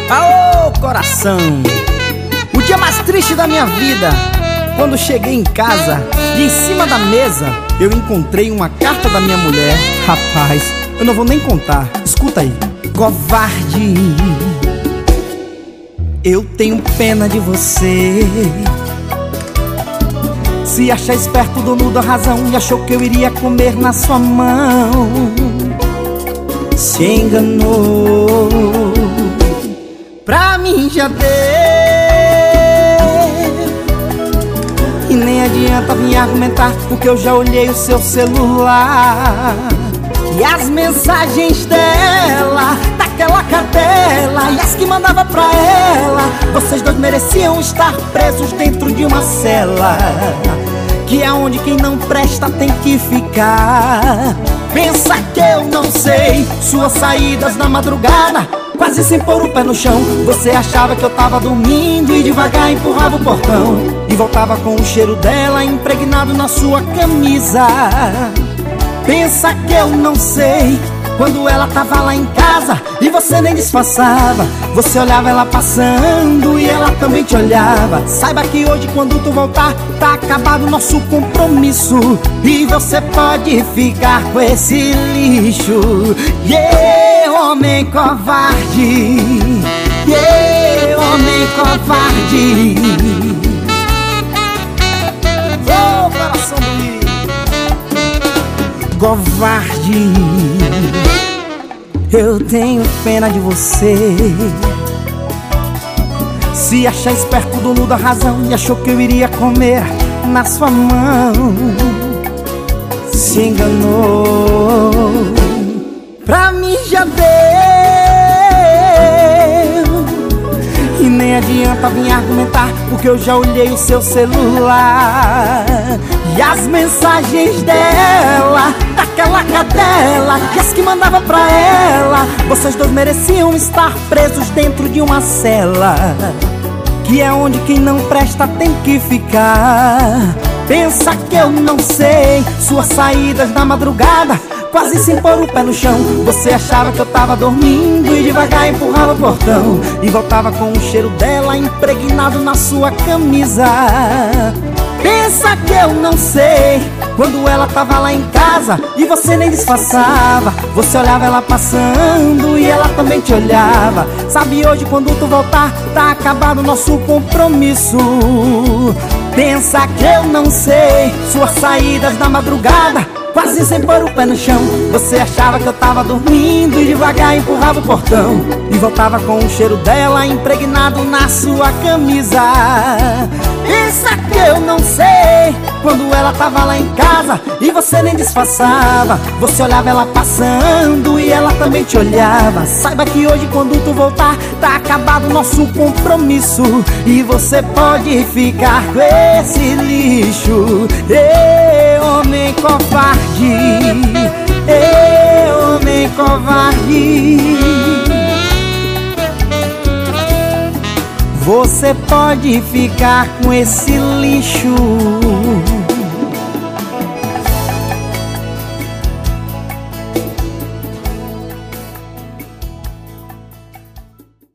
Aô, coração! O dia mais triste da minha vida, quando cheguei em casa e em cima da mesa eu encontrei uma carta da minha mulher. Rapaz, eu não vou nem contar, escuta aí. Covarde, eu tenho pena de você. Se acha esperto, dono da razão, e achou que eu iria comer na sua mão. Se enganou, pra mim já deu. E nem adianta vir argumentar, porque eu já olhei o seu celular e as mensagens dela, daquela cadela, e as que mandava pra ela. Vocês dois mereciam estar presos dentro de uma cela, que é onde quem não presta tem que ficar. Pensa que eu não sei suas saídas na madrugada, quase sem pôr o pé no chão. Você achava que eu tava dormindo e devagar empurrava o portão, e voltava com o cheiro dela impregnado na sua camisa. Pensa que eu não sei quando ela tava lá em casa e você nem disfarçava. Você olhava ela passando e ela também te olhava. Saiba que hoje quando tu voltar tá acabado o nosso compromisso, e você pode ficar com esse lixo. Yeah, homem covarde. Yeah, homem covarde. Oh, coração bonito. Covarde, eu tenho pena de você. Se achar esperto, dono da razão, e achou que eu iria comer na sua mão. Se enganou, pra mim já deu. E nem adianta vir argumentar, porque eu já olhei o seu celular e as mensagens dela, daquela cadela, e as que mandava pra ela. Vocês dois mereciam estar presos dentro de uma cela, que é onde quem não presta tem que ficar. Pensa que eu não sei suas saídas na madrugada, quase sem pôr o pé no chão. Você achava que eu tava dormindo e devagar empurrava o portão, e voltava com o cheiro dela impregnado na sua camisa. Pensa que eu não sei quando ela tava lá em casa e você nem disfarçava. Você olhava ela passando e ela também te olhava. Sabe, hoje quando tu voltar tá acabado o nosso compromisso. Pensa que eu não sei suas saídas na madrugada, quase sem pôr o pé no chão. Você achava que eu tava dormindo e devagar empurrava o portão, e voltava com o cheiro dela impregnado na sua camisa. Pensa que eu não sei quando ela tava lá em casa e você nem disfarçava. Você olhava ela passando e ela também te olhava. Saiba que hoje quando tu voltar tá acabado o nosso compromisso, e você pode ficar com esse lixo. Ei, homem covarde. Ei, homem covarde. Você pode ficar com esse lixo.